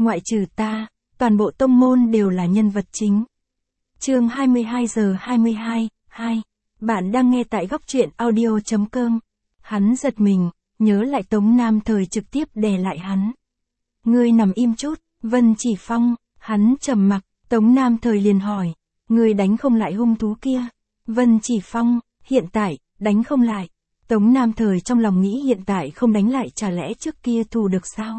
ngoại trừ ta, toàn bộ tông môn đều là nhân vật chính. Chương 22:22, 2. Bạn đang nghe tại góc truyện audio.com. Hắn giật mình, nhớ lại Tống Nam Thời trực tiếp đè lại hắn. Ngươi nằm im chút, Vân Chỉ Phong. Hắn trầm mặc, Tống Nam Thời liền hỏi, ngươi đánh không lại hung thú kia? Vân Chỉ Phong, hiện tại, đánh không lại. Tống Nam Thời trong lòng nghĩ hiện tại không đánh lại chả lẽ trước kia thù được sao?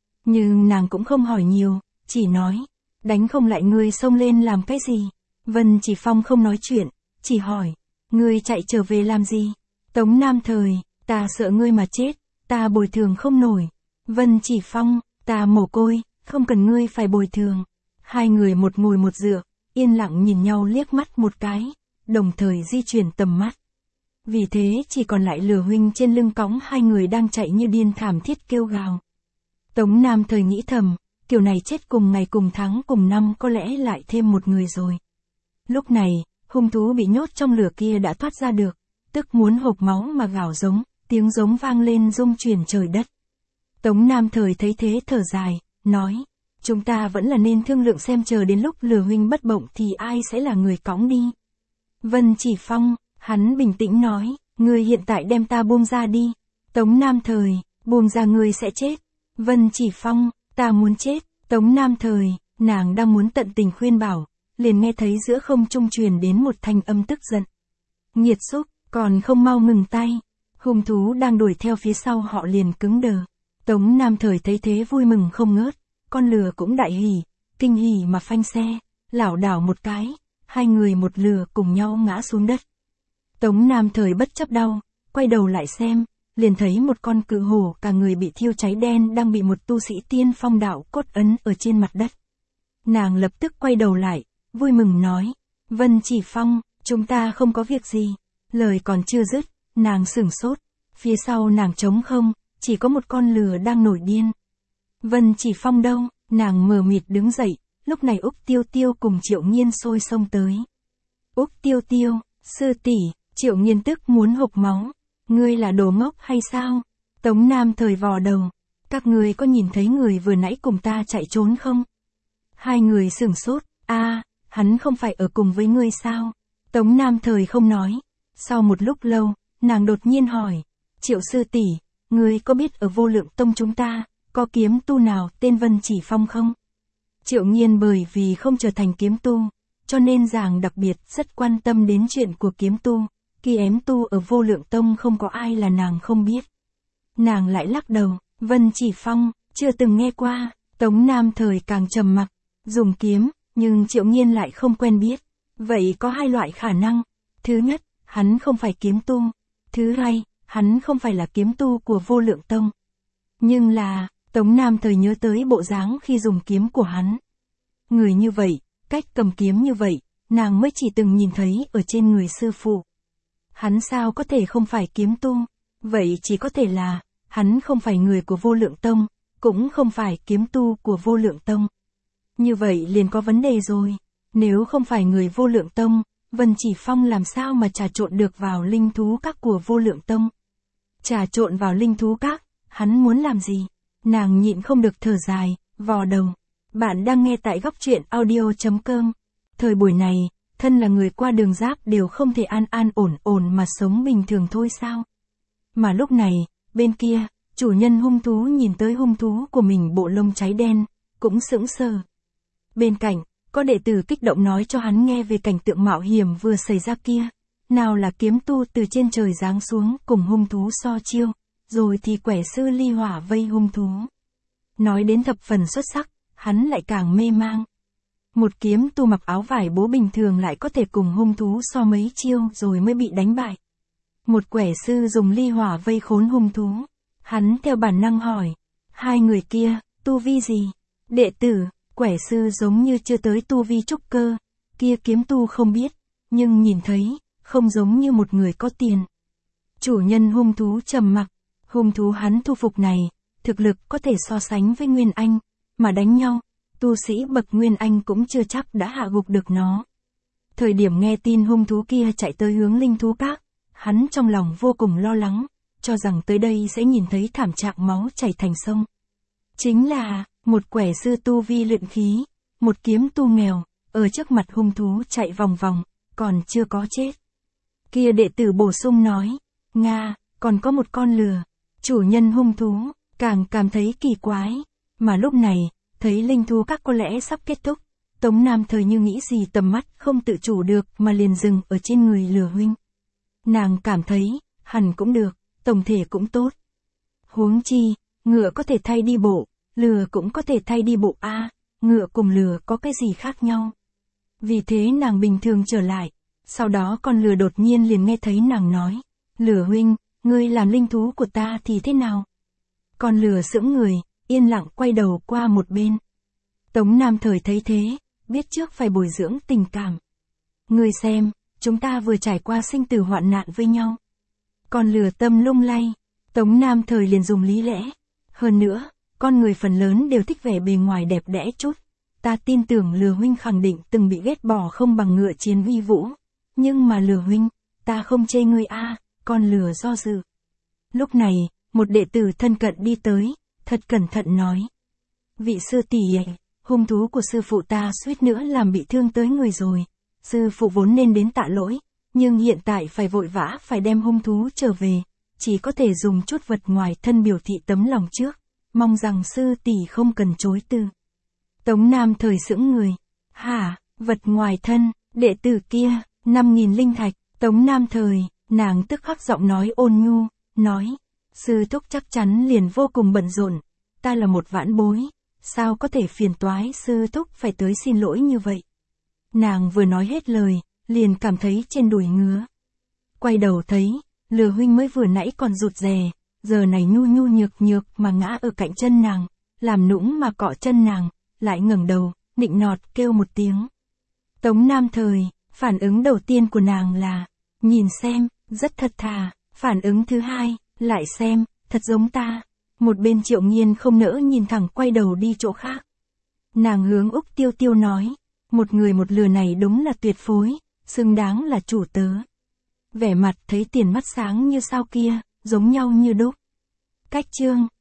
Nhưng nàng cũng không hỏi nhiều, chỉ nói, đánh không lại ngươi xông lên làm cái gì? Vân Chỉ Phong không nói chuyện, chỉ hỏi, ngươi chạy trở về làm gì? Tống Nam Thời, ta sợ ngươi mà chết, ta bồi thường không nổi. Vân Chỉ Phong, ta mồ côi, không cần ngươi phải bồi thường. Hai người một ngồi một dựa, yên lặng nhìn nhau liếc mắt một cái, đồng thời di chuyển tầm mắt. Vì thế chỉ còn lại Lừa huynh trên lưng cõng hai người đang chạy như điên thảm thiết kêu gào. Tống Nam Thời nghĩ thầm, kiểu này chết cùng ngày cùng tháng cùng năm có lẽ lại thêm một người rồi. Lúc này, hung thú bị nhốt trong lửa kia đã thoát ra được, tức muốn hộc máu mà gào giống, tiếng giống vang lên rung chuyển trời đất. Tống Nam Thời thấy thế thở dài, nói, chúng ta vẫn là nên thương lượng xem chờ đến lúc Lừa huynh bất động thì ai sẽ là người cõng đi. Vân Chỉ Phong, hắn bình tĩnh nói, ngươi hiện tại đem ta buông ra đi. Tống Nam Thời, buông ra ngươi sẽ chết. Vân Chỉ Phong, ta muốn chết. Tống Nam Thời, nàng đang muốn tận tình khuyên bảo, liền nghe thấy giữa không trung truyền đến một thanh âm tức giận. Nghiệt xúc, còn không mau ngừng tay. Hung thú đang đuổi theo phía sau họ liền cứng đờ. Tống Nam Thời thấy thế vui mừng không ngớt, con lừa cũng đại hỉ, kinh hỉ mà phanh xe, lảo đảo một cái, hai người một lừa cùng nhau ngã xuống đất. Tống Nam Thời bất chấp đau, quay đầu lại xem, liền thấy một con cự hổ cả người bị thiêu cháy đen đang bị một tu sĩ tiên phong đạo cốt ấn ở trên mặt đất. Nàng lập tức quay đầu lại, vui mừng nói, Vân Chỉ Phong, chúng ta không có việc gì. Lời còn chưa dứt, nàng sửng sốt, phía sau nàng trống không, chỉ có một con lừa đang nổi điên. Vân Chỉ Phong đâu? Nàng mờ mịt đứng dậy, lúc này Úc Tiêu Tiêu cùng Triệu Nghiên sôi xông tới. Úc Tiêu Tiêu, sư tỷ. Triệu Nghiên tức muốn hộc máu. Ngươi là đồ ngốc hay sao? Tống Nam Thời vò đầu. Các ngươi có nhìn thấy người vừa nãy cùng ta chạy trốn không? Hai người sửng sốt. Hắn không phải ở cùng với ngươi sao? Tống Nam Thời không nói. Sau một lúc lâu, nàng đột nhiên hỏi. Triệu sư tỷ, ngươi có biết ở Vô Lượng Tông chúng ta, có kiếm tu nào tên Vân Chỉ Phong không? Triệu Nghiên bởi vì không trở thành kiếm tu, cho nên nàng đặc biệt rất quan tâm đến chuyện của kiếm tu. Kiếm tu ở Vô Lượng Tông không có ai là nàng không biết. Nàng lại lắc đầu, Vân Chỉ Phong, chưa từng nghe qua. Tống Nam Thời càng trầm mặc, dùng kiếm, nhưng Triệu Nghiên lại không quen biết. Vậy có hai loại khả năng. Thứ nhất, hắn không phải kiếm tu. Thứ hai, hắn không phải là kiếm tu của Vô Lượng Tông. Nhưng là, Tống Nam Thời nhớ tới bộ dáng khi dùng kiếm của hắn. Người như vậy, cách cầm kiếm như vậy, nàng mới chỉ từng nhìn thấy ở trên người sư phụ. Hắn sao có thể không phải kiếm tu? Vậy chỉ có thể là, hắn không phải người của Vô Lượng Tông, cũng không phải kiếm tu của Vô Lượng Tông. Như vậy liền có vấn đề rồi. Nếu không phải người Vô Lượng Tông, Vân Chỉ Phong làm sao mà trà trộn được vào linh thú các của Vô Lượng Tông? Trà trộn vào linh thú các, hắn muốn làm gì? Nàng nhịn không được thở dài, vò đầu. Bạn đang nghe tại góc truyện audio.com. Thời buổi này, thân là người qua đường giáp đều không thể an ổn mà sống bình thường thôi sao? Mà lúc này, bên kia, chủ nhân hung thú nhìn tới hung thú của mình bộ lông cháy đen, cũng sững sờ. Bên cạnh, có đệ tử kích động nói cho hắn nghe về cảnh tượng mạo hiểm vừa xảy ra kia. Nào là kiếm tu từ trên trời giáng xuống cùng hung thú so chiêu, rồi thì quẻ sư ly hỏa vây hung thú. Nói đến thập phần xuất sắc, hắn lại càng mê mang. Một kiếm tu mặc áo vải bố bình thường lại có thể cùng hung thú so mấy chiêu rồi mới bị đánh bại. Một quẻ sư dùng ly hỏa vây khốn hung thú. Hắn theo bản năng hỏi, hai người kia, tu vi gì? Đệ tử, quẻ sư giống như chưa tới tu vi trúc cơ, kia kiếm tu không biết, nhưng nhìn thấy, không giống như một người có tiền. Chủ nhân hung thú trầm mặc, hung thú hắn thu phục này, thực lực có thể so sánh với Nguyên Anh, mà đánh nhau, tu sĩ bậc Nguyên Anh cũng chưa chắc đã hạ gục được nó. Thời điểm nghe tin hung thú kia chạy tới hướng linh thú các, hắn trong lòng vô cùng lo lắng, cho rằng tới đây sẽ nhìn thấy thảm trạng máu chảy thành sông. Chính là, một quẻ sư tu vi luyện khí, một kiếm tu nghèo, ở trước mặt hung thú chạy vòng vòng, còn chưa có chết. Kia đệ tử bổ sung nói, Nga, còn có một con lừa. Chủ nhân hung thú, càng cảm thấy kỳ quái, mà lúc này, thấy linh thú các có lẽ sắp kết thúc, Tống Nam Thời như nghĩ gì tầm mắt không tự chủ được mà liền dừng ở trên người lừa huynh. Nàng cảm thấy, hẳn cũng được, tổng thể cũng tốt. Huống chi, ngựa có thể thay đi bộ, lừa cũng có thể thay đi bộ a, ngựa cùng lừa có cái gì khác nhau. Vì thế nàng bình thường trở lại, sau đó con lừa đột nhiên liền nghe thấy nàng nói, lừa huynh, ngươi làm linh thú của ta thì thế nào? Con lừa sững người, yên lặng quay đầu qua một bên. Tống Nam Thời thấy thế, biết trước phải bồi dưỡng tình cảm. Ngươi xem, chúng ta vừa trải qua sinh tử hoạn nạn với nhau. Con lừa tâm lung lay, Tống Nam Thời liền dùng lý lẽ. Hơn nữa, con người phần lớn đều thích vẻ bề ngoài đẹp đẽ chút. Ta tin tưởng lừa huynh khẳng định từng bị ghét bỏ không bằng ngựa chiến uy vũ. Nhưng mà lừa huynh, ta không chê ngươi a, con lừa do dự. Lúc này, một đệ tử thân cận đi tới, thật cẩn thận nói. Vị sư tỷ ấy, hung thú của sư phụ ta suýt nữa làm bị thương tới người rồi. Sư phụ vốn nên đến tạ lỗi, nhưng hiện tại phải vội vã phải đem hung thú trở về, chỉ có thể dùng chút vật ngoài thân biểu thị tấm lòng trước, mong rằng sư tỷ không cần chối từ. Tống Nam Thời sững người. Hả, vật ngoài thân, đệ tử kia, 5.000 linh thạch. Tống Nam Thời, nàng tức khắc giọng nói ôn nhu, nói, sư thúc chắc chắn liền vô cùng bận rộn, ta là một vãn bối, sao có thể phiền toái sư thúc phải tới xin lỗi như vậy. Nàng vừa nói hết lời, liền cảm thấy trên đùi ngứa. Quay đầu thấy, lừa huynh mới vừa nãy còn rụt rè, giờ này nhu nhu nhược nhược mà ngã ở cạnh chân nàng, làm nũng mà cọ chân nàng, lại ngẩng đầu, nịnh nọt kêu một tiếng. Tống Nam Thời, phản ứng đầu tiên của nàng là, nhìn xem, rất thật thà, phản ứng thứ hai, lại xem, thật giống ta. Một bên Triệu Nghiên không nỡ nhìn thẳng quay đầu đi chỗ khác. Nàng hướng Úc Tiêu Tiêu nói, một người một lừa này đúng là tuyệt phối, xứng đáng là chủ tớ. Vẻ mặt thấy tiền mắt sáng như sao kia, giống nhau như đúc. Cách chương